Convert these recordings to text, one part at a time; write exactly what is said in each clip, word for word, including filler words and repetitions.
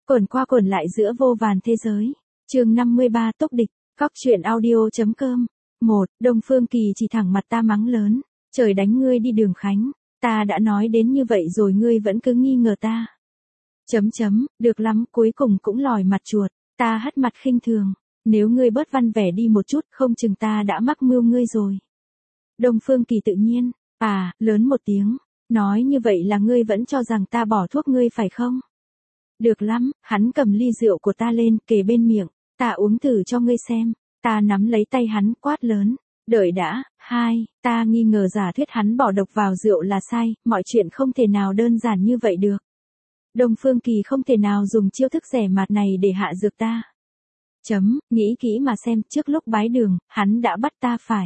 Quẩn qua quẩn lại giữa vô vàn thế giới. Chương năm mươi ba Túc địch, Góc truyện audio.com. một. Đông Phương Kỳ chỉ thẳng mặt ta mắng lớn, trời đánh ngươi đi Đường Khánh, ta đã nói đến như vậy rồi ngươi vẫn cứ nghi ngờ ta. Chấm chấm, được lắm, cuối cùng cũng lòi mặt chuột, ta hất mặt khinh thường, nếu ngươi bớt văn vẻ đi một chút không chừng ta đã mắc mưu ngươi rồi. Đông Phương Kỳ tự nhiên, à, lớn một tiếng, nói như vậy là ngươi vẫn cho rằng ta bỏ thuốc ngươi phải không? Được lắm, hắn cầm ly rượu của ta lên kề bên miệng, ta uống thử cho ngươi xem, ta nắm lấy tay hắn quát lớn, đợi đã, hai, ta nghi ngờ giả thuyết hắn bỏ độc vào rượu là sai, mọi chuyện không thể nào đơn giản như vậy được. Đông Phương Kỳ không thể nào dùng chiêu thức rẻ mạt này để hạ dược ta. Chấm, nghĩ kỹ mà xem, trước lúc bái đường, hắn đã bắt ta phải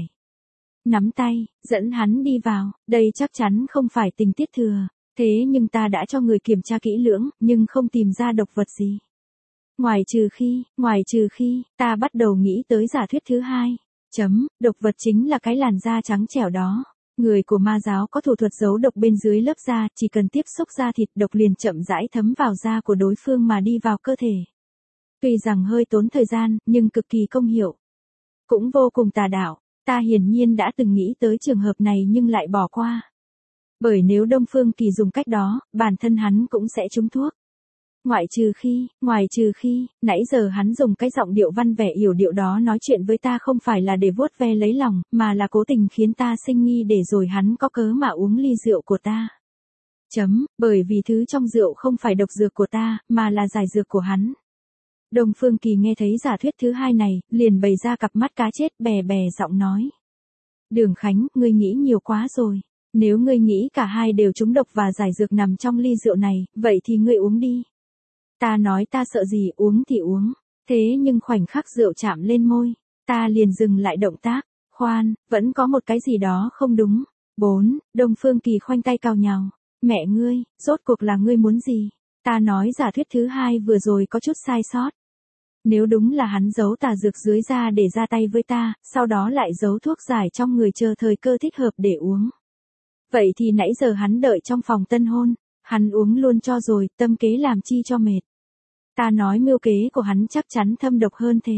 nắm tay, dẫn hắn đi vào, đây chắc chắn không phải tình tiết thừa, thế nhưng ta đã cho người kiểm tra kỹ lưỡng, nhưng không tìm ra độc vật gì. Ngoài trừ khi, ngoài trừ khi, ta bắt đầu nghĩ tới giả thuyết thứ hai. Chấm, độc vật chính là cái làn da trắng trẻo đó. Người của ma giáo có thủ thuật giấu độc bên dưới lớp da, chỉ cần tiếp xúc da thịt độc liền chậm rãi thấm vào da của đối phương mà đi vào cơ thể. Tuy rằng hơi tốn thời gian, nhưng cực kỳ công hiệu. Cũng vô cùng tà đạo, ta hiển nhiên đã từng nghĩ tới trường hợp này nhưng lại bỏ qua. Bởi nếu Đông Phương Kỳ dùng cách đó, bản thân hắn cũng sẽ trúng thuốc. Ngoại trừ khi, ngoài trừ khi, nãy giờ hắn dùng cái giọng điệu văn vẻ yểu điệu đó nói chuyện với ta không phải là để vuốt ve lấy lòng, mà là cố tình khiến ta sinh nghi để rồi hắn có cớ mà uống ly rượu của ta. Chấm, bởi vì thứ trong rượu không phải độc dược của ta, mà là giải dược của hắn. Đông Phương Kỳ nghe thấy giả thuyết thứ hai này, liền bày ra cặp mắt cá chết bè bè giọng nói. Đường Khánh, ngươi nghĩ nhiều quá rồi. Nếu ngươi nghĩ cả hai đều trúng độc và giải dược nằm trong ly rượu này, vậy thì ngươi uống đi. Ta nói ta sợ gì, uống thì uống. Thế nhưng khoảnh khắc rượu chạm lên môi, ta liền dừng lại động tác. Khoan, vẫn có một cái gì đó không đúng. bốn. Đông Phương Kỳ khoanh tay cào nhào. Mẹ ngươi, rốt cuộc là ngươi muốn gì? Ta nói giả thuyết thứ hai vừa rồi có chút sai sót. Nếu đúng là hắn giấu tà dược dưới da để ra tay với ta, sau đó lại giấu thuốc giải trong người chờ thời cơ thích hợp để uống. Vậy thì nãy giờ hắn đợi trong phòng tân hôn, hắn uống luôn cho rồi, tâm kế làm chi cho mệt. Ta nói mưu kế của hắn chắc chắn thâm độc hơn thế.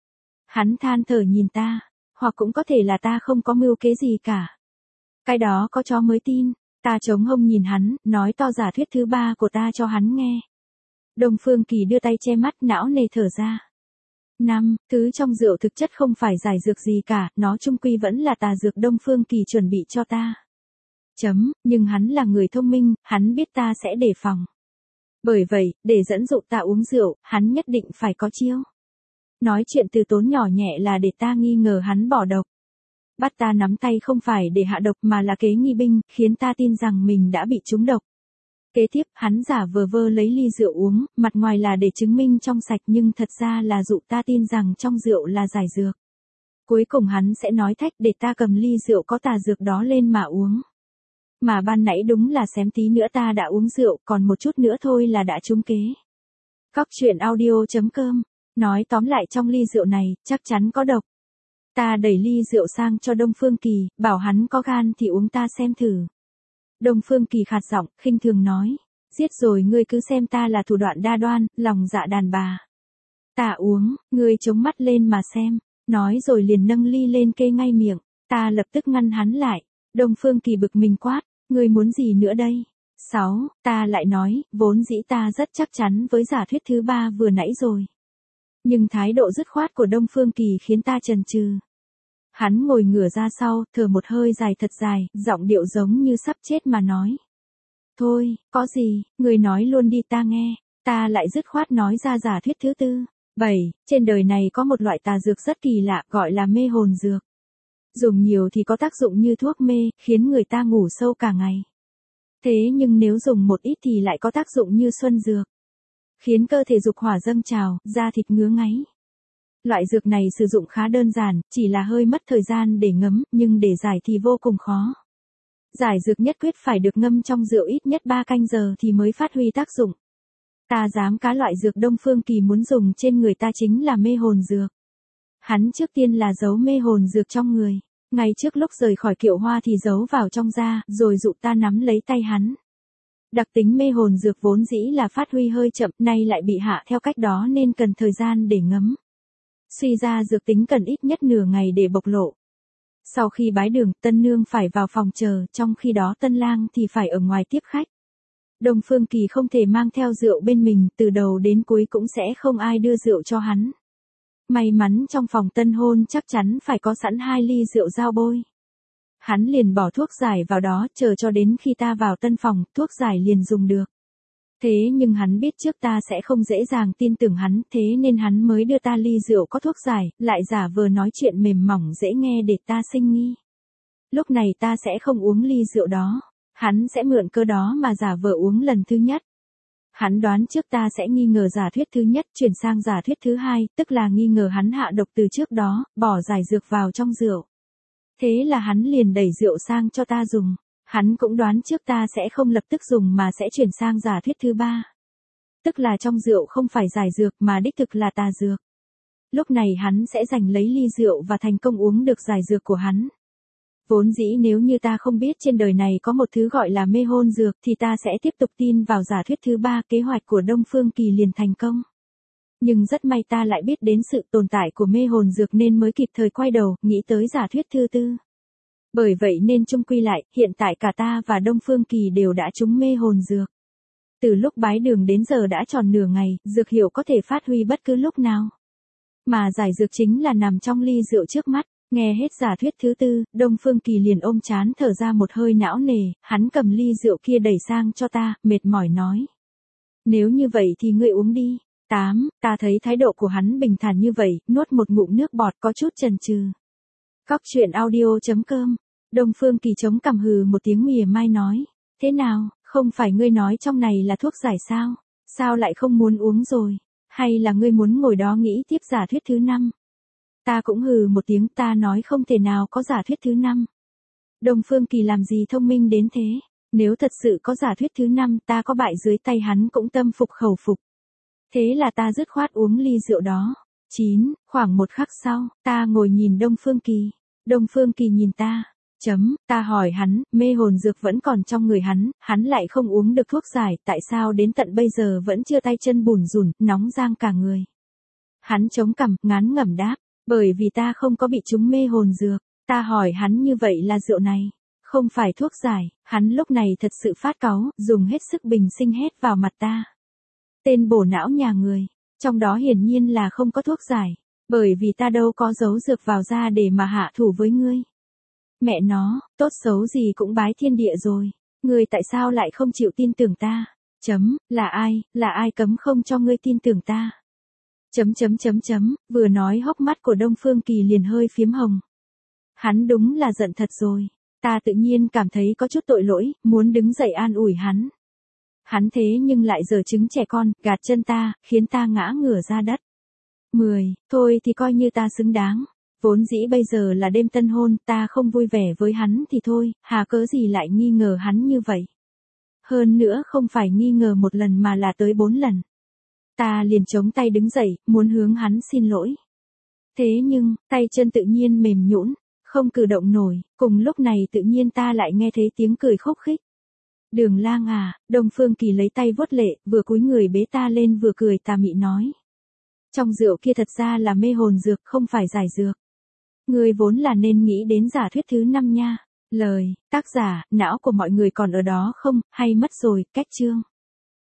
Hắn than thở nhìn ta, hoặc cũng có thể là ta không có mưu kế gì cả. Cái đó có chó mới tin, ta chống hông nhìn hắn, nói to giả thuyết thứ ba của ta cho hắn nghe. Đông Phương Kỳ đưa tay che mắt não nề thở ra. năm. Thứ trong rượu thực chất không phải giải dược gì cả, nó chung quy vẫn là tà dược Đông Phương Kỳ chuẩn bị cho ta. Chấm, nhưng hắn là người thông minh, hắn biết ta sẽ đề phòng. Bởi vậy, để dẫn dụ ta uống rượu, hắn nhất định phải có chiêu. Nói chuyện từ tốn nhỏ nhẹ là để ta nghi ngờ hắn bỏ độc. Bắt ta nắm tay không phải để hạ độc mà là kế nghi binh, khiến ta tin rằng mình đã bị trúng độc. Kế tiếp, hắn giả vờ vơ lấy ly rượu uống, mặt ngoài là để chứng minh trong sạch nhưng thật ra là dụ ta tin rằng trong rượu là giải dược. Cuối cùng hắn sẽ nói thách để ta cầm ly rượu có tà dược đó lên mà uống. Mà ban nãy đúng là xém tí nữa ta đã uống rượu, còn một chút nữa thôi là đã trúng kế. Góc truyện audio.com. Nói tóm lại trong ly rượu này, chắc chắn có độc. Ta đẩy ly rượu sang cho Đông Phương Kỳ, bảo hắn có gan thì uống ta xem thử. Đông Phương Kỳ khạt giọng, khinh thường nói. Giết rồi ngươi cứ xem ta là thủ đoạn đa đoan, lòng dạ đàn bà. Ta uống, ngươi chống mắt lên mà xem. Nói rồi liền nâng ly lên kê ngay miệng. Ta lập tức ngăn hắn lại. Đông Phương Kỳ bực mình quát. Ngươi muốn gì nữa đây? sáu. Ta lại nói, vốn dĩ ta rất chắc chắn với giả thuyết thứ ba vừa nãy rồi. Nhưng thái độ dứt khoát của Đông Phương Kỳ khiến ta chần chừ. Hắn ngồi ngửa ra sau, thở một hơi dài thật dài, giọng điệu giống như sắp chết mà nói. Thôi, có gì, ngươi nói luôn đi ta nghe. Ta lại dứt khoát nói ra giả thuyết thứ tư. bảy. Trên đời này có một loại tà dược rất kỳ lạ, gọi là mê hồn dược. Dùng nhiều thì có tác dụng như thuốc mê, khiến người ta ngủ sâu cả ngày. Thế nhưng nếu dùng một ít thì lại có tác dụng như xuân dược, khiến cơ thể dục hỏa dâng trào, da thịt ngứa ngáy. Loại dược này sử dụng khá đơn giản, chỉ là hơi mất thời gian để ngấm, nhưng để giải thì vô cùng khó. Giải dược nhất quyết phải được ngâm trong rượu ít nhất ba canh giờ thì mới phát huy tác dụng. Ta dám cá loại dược Đông Phương Kỳ muốn dùng trên người ta chính là mê hồn dược. Hắn trước tiên là giấu mê hồn dược trong người, ngay trước lúc rời khỏi Kiệu Hoa thì giấu vào trong da, rồi dụ ta nắm lấy tay hắn. Đặc tính mê hồn dược vốn dĩ là phát huy hơi chậm, nay lại bị hạ theo cách đó nên cần thời gian để ngấm. Suy ra dược tính cần ít nhất nửa ngày để bộc lộ. Sau khi bái đường, tân nương phải vào phòng chờ, trong khi đó tân lang thì phải ở ngoài tiếp khách. Đông Phương Kỳ không thể mang theo rượu bên mình, từ đầu đến cuối cũng sẽ không ai đưa rượu cho hắn. May mắn trong phòng tân hôn chắc chắn phải có sẵn hai ly rượu giao bôi. Hắn liền bỏ thuốc giải vào đó, chờ cho đến khi ta vào tân phòng, thuốc giải liền dùng được. Thế nhưng hắn biết trước ta sẽ không dễ dàng tin tưởng hắn, thế nên hắn mới đưa ta ly rượu có thuốc giải, lại giả vờ nói chuyện mềm mỏng dễ nghe để ta sinh nghi. Lúc này ta sẽ không uống ly rượu đó, hắn sẽ mượn cơ đó mà giả vờ uống lần thứ nhất. Hắn đoán trước ta sẽ nghi ngờ giả thuyết thứ nhất, chuyển sang giả thuyết thứ hai, tức là nghi ngờ hắn hạ độc từ trước đó, bỏ giải dược vào trong rượu. Thế là hắn liền đẩy rượu sang cho ta dùng. Hắn cũng đoán trước ta sẽ không lập tức dùng mà sẽ chuyển sang giả thuyết thứ ba. Tức là trong rượu không phải giải dược mà đích thực là tà dược. Lúc này hắn sẽ giành lấy ly rượu và thành công uống được giải dược của hắn. Vốn dĩ nếu như ta không biết trên đời này có một thứ gọi là mê hồn dược thì ta sẽ tiếp tục tin vào giả thuyết thứ ba, kế hoạch của Đông Phương Kỳ liền thành công. Nhưng rất may ta lại biết đến sự tồn tại của mê hồn dược nên mới kịp thời quay đầu, nghĩ tới giả thuyết thứ tư. Bởi vậy nên chung quy lại, hiện tại cả ta và Đông Phương Kỳ đều đã trúng mê hồn dược. Từ lúc bái đường đến giờ đã tròn nửa ngày, dược hiệu có thể phát huy bất cứ lúc nào. Mà giải dược chính là nằm trong ly rượu trước mắt. Nghe hết giả thuyết thứ tư, Đông Phương Kỳ liền ôm chán thở ra một hơi não nề, hắn cầm ly rượu kia đẩy sang cho ta, mệt mỏi nói. Nếu như vậy thì ngươi uống đi. tám. Ta thấy thái độ của hắn bình thản như vậy, nuốt một ngụm nước bọt có chút chần chừ. Cóc truyện audio chấm com. Đông Phương Kỳ chống cằm hừ một tiếng mỉa mai nói. Thế nào, không phải ngươi nói trong này là thuốc giải sao? Sao lại không muốn uống rồi? Hay là ngươi muốn ngồi đó nghĩ tiếp giả thuyết thứ năm? Ta cũng hừ một tiếng, ta nói không thể nào có giả thuyết thứ năm. Đông Phương Kỳ làm gì thông minh đến thế? Nếu thật sự có giả thuyết thứ năm, ta có bại dưới tay hắn cũng tâm phục khẩu phục. Thế là ta dứt khoát uống ly rượu đó. chín. Khoảng một khắc sau, ta ngồi nhìn Đông Phương Kỳ. Đông Phương Kỳ nhìn ta. Chấm, ta hỏi hắn, mê hồn dược vẫn còn trong người hắn, hắn lại không uống được thuốc giải, tại sao đến tận bây giờ vẫn chưa tay chân bủn rủn, nóng rang cả người. Hắn chống cằm, ngán ngẩm đáp, bởi vì ta không có bị trúng mê hồn dược. Ta hỏi hắn như vậy là rượu này, không phải thuốc giải, hắn lúc này thật sự phát cáu, dùng hết sức bình sinh hét vào mặt ta. Tên bổ não nhà người, trong đó hiển nhiên là không có thuốc giải, bởi vì ta đâu có giấu dược vào ra để mà hạ thủ với ngươi. Mẹ nó, tốt xấu gì cũng bái thiên địa rồi, ngươi tại sao lại không chịu tin tưởng ta? Chấm, là ai, là ai cấm không cho ngươi tin tưởng ta? Chấm chấm chấm chấm, vừa nói hốc mắt của Đông Phương Kỳ liền hơi phiếm hồng. Hắn đúng là giận thật rồi, ta tự nhiên cảm thấy có chút tội lỗi, muốn đứng dậy an ủi hắn. Hắn thế nhưng lại giở trứng trẻ con, gạt chân ta, khiến ta ngã ngửa ra đất. mười. Thôi thì coi như ta xứng đáng. Vốn dĩ bây giờ là đêm tân hôn, ta không vui vẻ với hắn thì thôi, hà cớ gì lại nghi ngờ hắn như vậy. Hơn nữa không phải nghi ngờ một lần mà là tới bốn lần. Ta liền chống tay đứng dậy, muốn hướng hắn xin lỗi. Thế nhưng, tay chân tự nhiên mềm nhũn, không cử động nổi, cùng lúc này tự nhiên ta lại nghe thấy tiếng cười khúc khích. Đường Lang à, Đông Phương Kỳ lấy tay vuốt lệ, vừa cúi người bế ta lên vừa cười tà mị nói. Trong rượu kia thật ra là mê hồn dược, không phải giải dược. Ngươi vốn là nên nghĩ đến giả thuyết thứ năm nha. Lời, tác giả, não của mọi người còn ở đó không, hay mất rồi, cách chương.